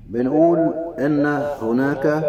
بنقول إن هناك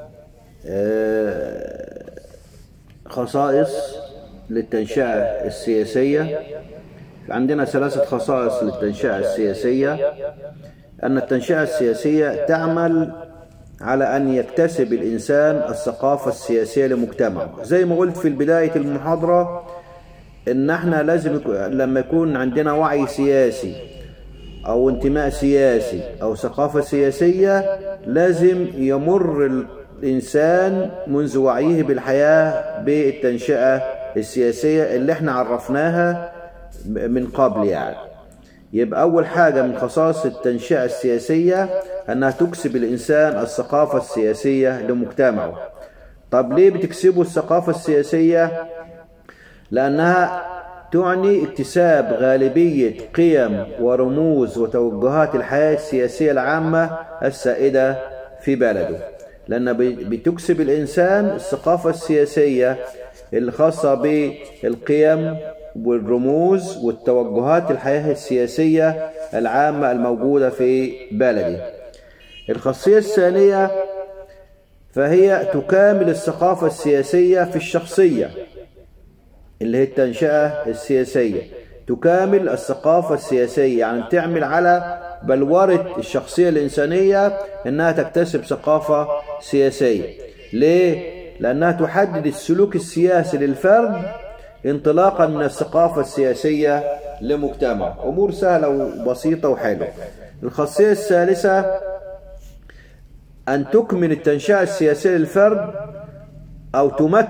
خصائص للتنشئة السياسية. عندنا 3 خصائص للتنشئة السياسية. أن التنشئة السياسية تعمل على أن يكتسب الإنسان الثقافة السياسية لمجتمعه. زي ما قلت في بداية المحاضرة إن احنا لازم لما يكون عندنا وعي سياسي أو انتماء سياسي أو ثقافة سياسية، لازم يمر الإنسان منذ وعيه بالحياة بالتنشئة السياسية اللي احنا عرفناها من قبل. يعني يبقى أول حاجة من خصائص التنشئة السياسية أنها تكسب الإنسان الثقافة السياسية لمجتمعه. طب ليه بتكسبه الثقافة السياسية؟ لأنها تعني اكتساب غالبية قيم ورموز وتوجهات الحياة السياسية العامة السائدة في بلده، لأنها بتكسب الإنسان الثقافة السياسية الخاصة بالقيم والرموز والتوجهات الحياة السياسية العامة الموجودة في بلده. الخاصية الثانية فهي تكامل الثقافة السياسية في الشخصية، اللي هي التنشئة السياسية تكامل الثقافة السياسية، يعني تعمل على بلورة الشخصية الإنسانية أنها تكتسب ثقافة سياسية. ليه؟ لأنها تحدد السلوك السياسي للفرد انطلاقا من الثقافة السياسية لمجتمع. أمور سهلة وبسيطة وحلوة. الخاصية الثالثة أن تكمن التنشئة السياسية للفرد أو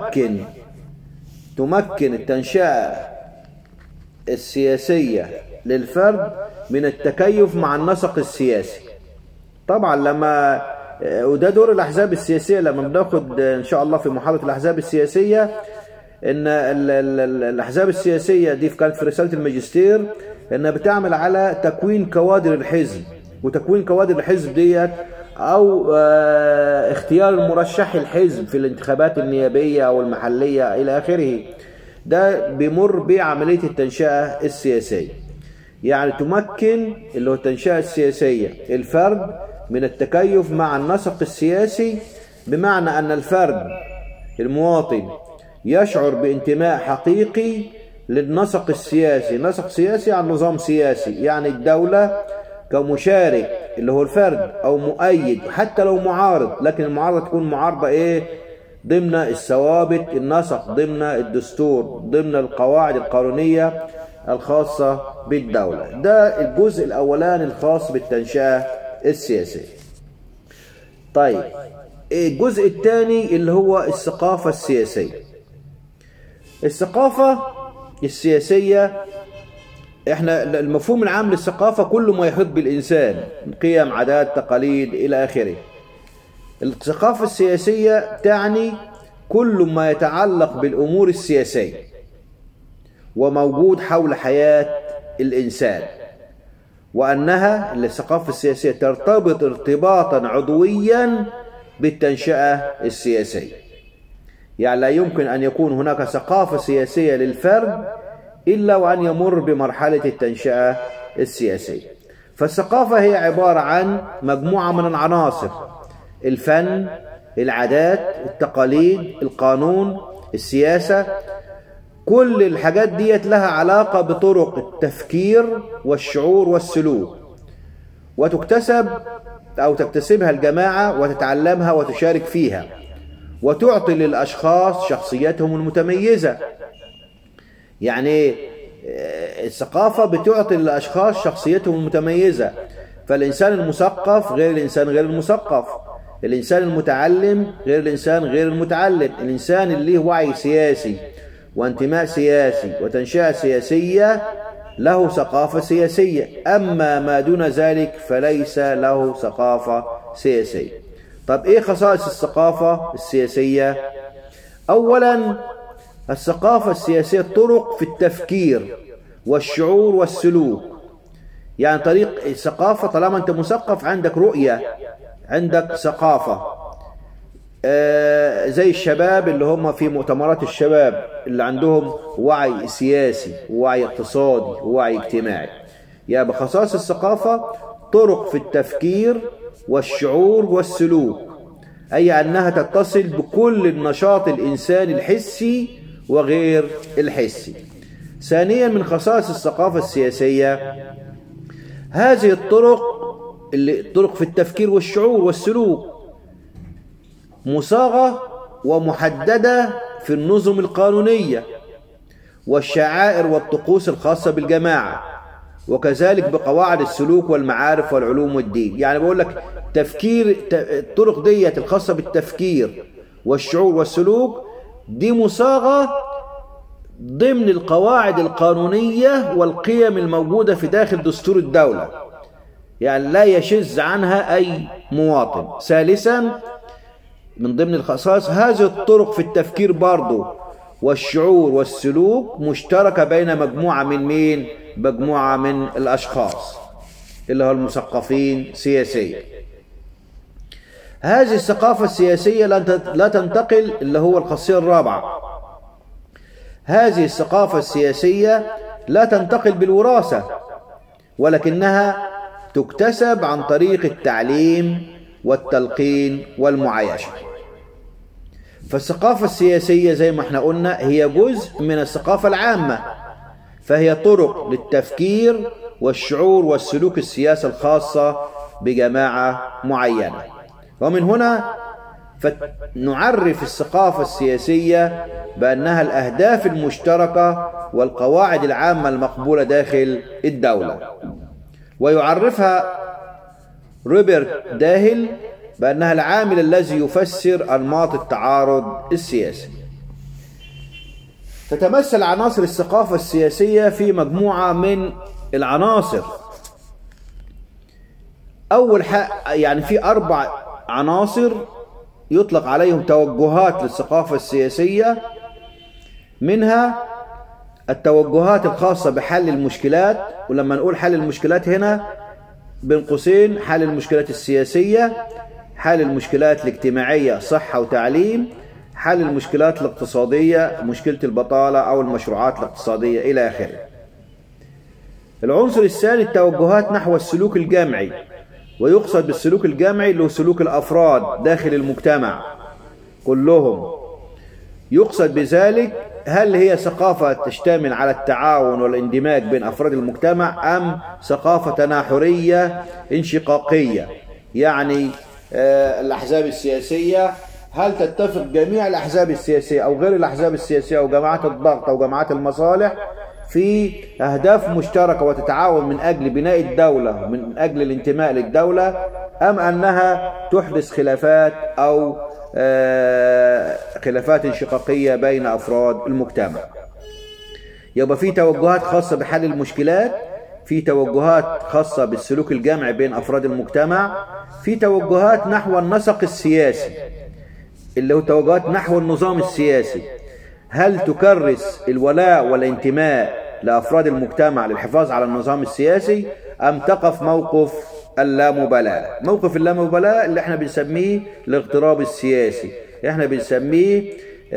تمكن التنشئة السياسية للفرد من التكيف مع النسق السياسي. طبعا وده دور الأحزاب السياسية لما بناخد إن شاء الله في محاضرة الأحزاب السياسية، إن الأحزاب السياسية دي كانت في رسالة الماجستير إنها بتعمل على تكوين كوادر الحزب، وتكوين كوادر الحزب ديت أو اختيار المرشح الحزب في الانتخابات النيابية أو المحلية إلى آخره. ده بيمر بعملية التنشئة السياسية، يعني تمكن اللي هو التنشئة السياسية الفرد من التكيف مع النسق السياسي، بمعنى أن الفرد المواطن يشعر بانتماء حقيقي للنسق السياسي. نسق سياسي عن نظام سياسي، يعني الدولة كمشارك اللي هو الفرد أو مؤيد حتى لو معارض، لكن المعارضة تكون معارضة ضمن الثوابت النسق، ضمن الدستور، ضمن القواعد القانونية الخاصة بالدولة. ده الجزء الأولاني الخاص بالتنشئة السياسية. طيب الجزء الثاني اللي هو الثقافة السياسية. الثقافة السياسية احنا المفهوم العام للثقافة كل ما يحيط بالإنسان من قيم، عادات، تقاليد إلى آخره. الثقافة السياسية تعني كل ما يتعلق بالأمور السياسية وموجود حول حياة الإنسان، وأنها الثقافة السياسية ترتبط ارتباطا عضويا بالتنشئة السياسية. يعني لا يمكن أن يكون هناك ثقافة سياسية للفرد إلا وأن يمر بمرحلة التنشئة السياسية. فالثقافة هي عبارة عن مجموعة من العناصر: الفن، العادات، التقاليد، القانون، السياسة. كل الحاجات ديت لها علاقة بطرق التفكير والشعور والسلوك، وتكتسب أو تكتسبها الجماعة وتتعلمها وتشارك فيها، وتعطي للأشخاص شخصيتهم المتميزة. يعني الثقافة بتعطي للأشخاص شخصيتهم المتميزة. فالإنسان المثقف غير الإنسان غير المثقف، الإنسان المتعلم غير الإنسان غير المتعلم، الإنسان اللي له وعي سياسي وانتماء سياسي وتنشئة سياسية له ثقافة سياسية. أما ما دون ذلك فليس له ثقافة سياسية. طب إيه خصائص الثقافة السياسية؟ أولا، الثقافة السياسية طرق في التفكير والشعور والسلوك. يعني طريق الثقافة، طالما أنت مثقف عندك رؤية، عندك ثقافة. زي الشباب اللي هم في مؤتمرات الشباب اللي عندهم وعي سياسي ووعي اقتصادي ووعي اجتماعي. يعني بخصائص الثقافة طرق في التفكير والشعور والسلوك، أي أنها تتصل بكل النشاط الإنساني الحسي وغير الحسي. ثانيا من خصائص الثقافة السياسية هذه الطرق في التفكير والشعور والسلوك مصاغة ومحددة في النظم القانونية والشعائر والطقوس الخاصة بالجماعة، وكذلك بقواعد السلوك والمعارف والعلوم والدين. يعني بقول لك الطرق ديت الخاصة بالتفكير والشعور والسلوك دي مصاغة ضمن القواعد القانونية والقيم الموجودة في داخل دستور الدولة، يعني لا يشذ عنها أي مواطن. ثالثا من ضمن الخصائص هذه الطرق في التفكير برضو والشعور والسلوك مشتركة بين مجموعة من مجموعة من الأشخاص اللي هو المثقفين سياسيا. هذه الثقافة السياسية لا تنتقل، اللي هو الخاصية الرابعة، هذه الثقافة السياسية لا تنتقل بالوراثة، ولكنها تكتسب عن طريق التعليم والتلقين والمعايشة. فالثقافة السياسية زي ما احنا قلنا هي جزء من الثقافة العامة، فهي طرق للتفكير والشعور والسلوك السياسي الخاصة بجماعة معينة. ومن هنا فنعرف الثقافة السياسية بأنها الأهداف المشتركة والقواعد العامة المقبولة داخل الدولة. ويعرفها روبرت داهل بأنها العامل الذي يفسر أنماط التعارض السياسي. تتمثل عناصر الثقافة السياسية في مجموعة من العناصر. أول يعني في 4 عناصر يطلق عليهم توجهات للثقافة السياسية، منها التوجهات الخاصة بحل المشكلات، ولما نقول حل المشكلات هنا بين قوسين حل المشكلات السياسية، حل المشكلات الاجتماعية صحة وتعليم، حل المشكلات الاقتصادية مشكلة البطالة أو المشروعات الاقتصادية إلى آخره. العنصر الثاني التوجهات نحو السلوك الجمعي، ويقصد بالسلوك الجمعي اللي هو سلوك الأفراد داخل المجتمع كلهم. يقصد بذلك هل هي ثقافة تشتمل على التعاون والاندماج بين أفراد المجتمع أم ثقافة تناحرية انشقاقية، يعني الأحزاب السياسية هل تتفق جميع الأحزاب السياسية أو غير الأحزاب السياسية أو جماعات الضغط أو جماعات المصالح في أهداف مشتركة وتتعاون من أجل بناء الدولة من أجل الانتماء للدولة، أم أنها تحدث خلافات أو خلافات انشقاقية بين أفراد المجتمع. يبقى في توجهات خاصة بحل المشكلات، في توجهات خاصة بالسلوك الجمعي بين أفراد المجتمع، في توجهات نحو النسق السياسي اللي هو توجهات نحو النظام السياسي، هل تكرس الولاء والانتماء لأفراد المجتمع للحفاظ على النظام السياسي أم تقف موقف اللامبالاة. موقف اللامبالاة اللي احنا بنسميه الاغتراب السياسي، احنا بنسميه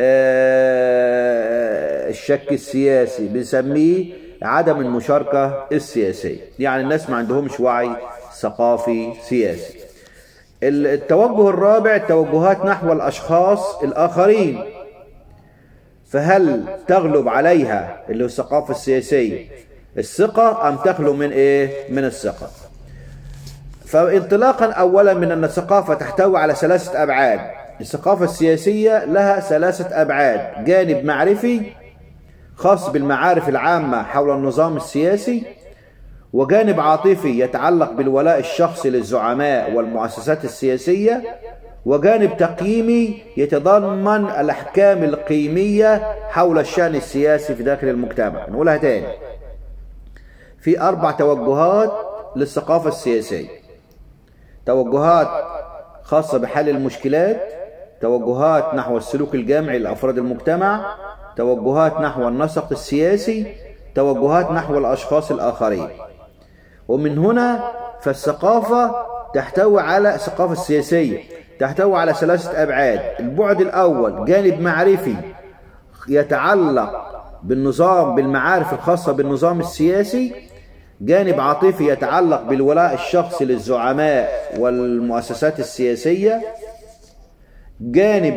الشك السياسي، بنسميه عدم المشاركة السياسية، يعني الناس ما عندهمش وعي ثقافي سياسي. التوجه الرابع التوجهات نحو الأشخاص الآخرين، فهل تغلب عليها اللي هو الثقافة السياسية الثقة أم تخلو من من الثقة. فانطلاقا أولا من أن الثقافة تحتوي على 3 أبعاد. الثقافة السياسية لها 3 أبعاد: جانب معرفي خاص بالمعارف العامة حول النظام السياسي، وجانب عاطفي يتعلق بالولاء الشخصي للزعماء والمؤسسات السياسية، وجانب تقييمي يتضمن الأحكام القيمية حول الشأن السياسي في داخل المجتمع. نقولها تاني، في 4 توجهات للثقافة السياسية: توجهات خاصة بحل المشكلات، توجهات نحو السلوك الجمعي لأفراد المجتمع، توجهات نحو النسق السياسي، توجهات نحو الأشخاص الآخرين. ومن هنا فالثقافة تحتوي على الثقافة السياسية تحتوي على 3 أبعاد. البعد الأول جانب معرفي يتعلق بالنظام بالمعارف الخاصة بالنظام السياسي، جانب عاطفي يتعلق بالولاء الشخصي للزعماء والمؤسسات السياسية، جانب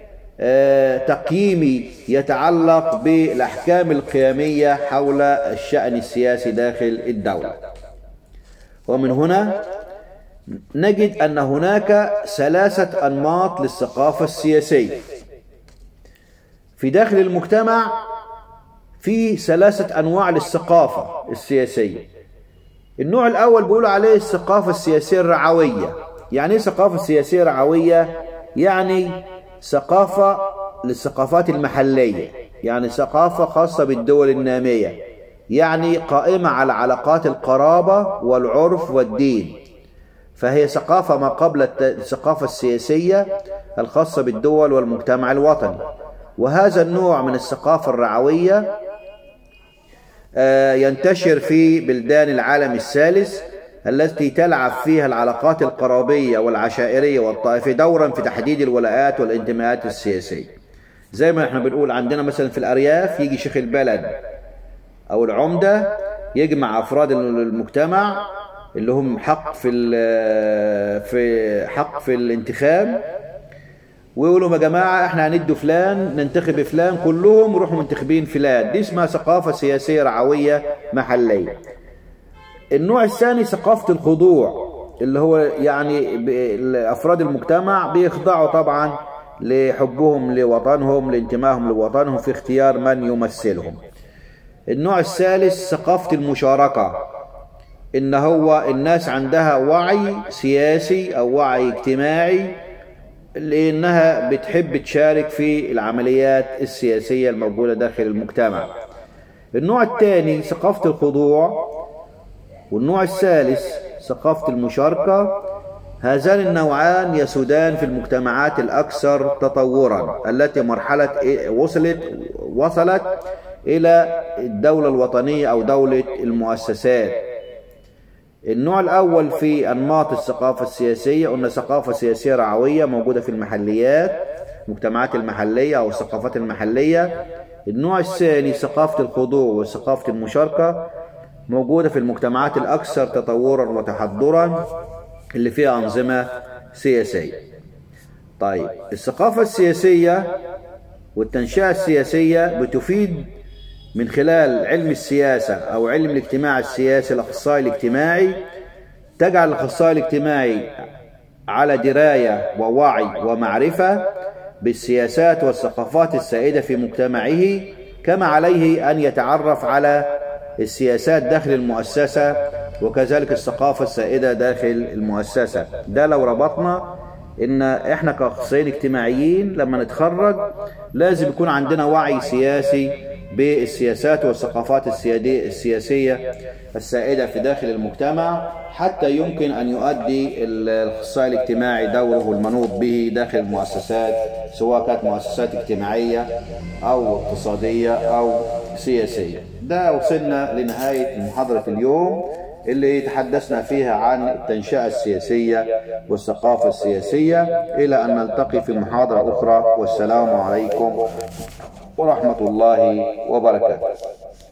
تقييمي يتعلق بالأحكام القيمية حول الشأن السياسي داخل الدولة. ومن هنا نجد أن هناك 3 أنماط للثقافة السياسية في داخل المجتمع. في 3 أنواع للثقافة السياسية. النوع الأول بيقولوا عليه الثقافة السياسية الرعوية. يعني ايه ثقافة سياسية رعوية؟ يعني ثقافة للثقافات المحلية، يعني ثقافة خاصة بالدول النامية، يعني قائمة على علاقات القرابة والعرف والدين. فهي ثقافة ما قبل الثقافة السياسية الخاصة بالدول والمجتمع الوطني. وهذا النوع من الثقافة الرعوية ينتشر في بلدان العالم الثالث التي تلعب فيها العلاقات القرابية والعشائرية والطائفية دورا في تحديد الولاءات والانتماءات السياسية. زي ما احنا بنقول عندنا مثلا في الأرياف يجي شيخ البلد أو العمدة يجمع أفراد المجتمع اللي هم حق في الانتخاب، ويقولوا يا جماعة احنا هندوا فلان، ننتخب فلان، كلهم يروحوا منتخبين فلان. دي اسمها ثقافة سياسية رعوية محلية. النوع الثاني ثقافة الخضوع، اللي هو يعني أفراد المجتمع بيخضعوا طبعا لحبهم لوطنهم، لانتمائهم لوطنهم في اختيار من يمثلهم. النوع الثالث ثقافة المشاركة، إن هو الناس عندها وعي سياسي أو وعي اجتماعي لأنها بتحب تشارك في العمليات السياسية الموجودة داخل المجتمع. النوع الثاني ثقافة الخضوع، والنوع الثالث ثقافة المشاركة. هذان النوعان يسودان في المجتمعات الأكثر تطورا التي مرحلة وصلت إلى الدولة الوطنية أو دولة المؤسسات. النوع الأول في أنماط الثقافة السياسية قلنا ثقافة سياسية رعوية موجودة في المحليات، المجتمعات المحلية أو الثقافات المحلية. النوع الثاني ثقافة الخضوع وثقافة المشاركة موجودة في المجتمعات الأكثر تطورا وتحضرا اللي فيها أنظمة سياسية. طيب، الثقافة السياسية والتنشئة السياسية بتفيد من خلال علم السياسة أو علم الاجتماع السياسي الأخصائي الاجتماعي، تجعل الأخصائي الاجتماعي على دراية ووعي ومعرفة بالسياسات والثقافات السائدة في مجتمعه، كما عليه أن يتعرف على السياسات داخل المؤسسة وكذلك الثقافة السائدة داخل المؤسسة. ده لو ربطنا إن إحنا كأخصائيين اجتماعيين لما نتخرج لازم يكون عندنا وعي سياسي بالسياسات والثقافات السياسية السائدة في داخل المجتمع، حتى يمكن أن يؤدي الأخصائي الاجتماعي دوره المنوط به داخل المؤسسات، سواء كانت مؤسسات اجتماعية أو اقتصادية أو سياسية. ده وصلنا لنهاية محاضرة اليوم اللي تحدثنا فيها عن التنشئة السياسية والثقافة السياسية. إلى أن نلتقي في محاضرة أخرى، والسلام عليكم ورحمة الله وبركاته.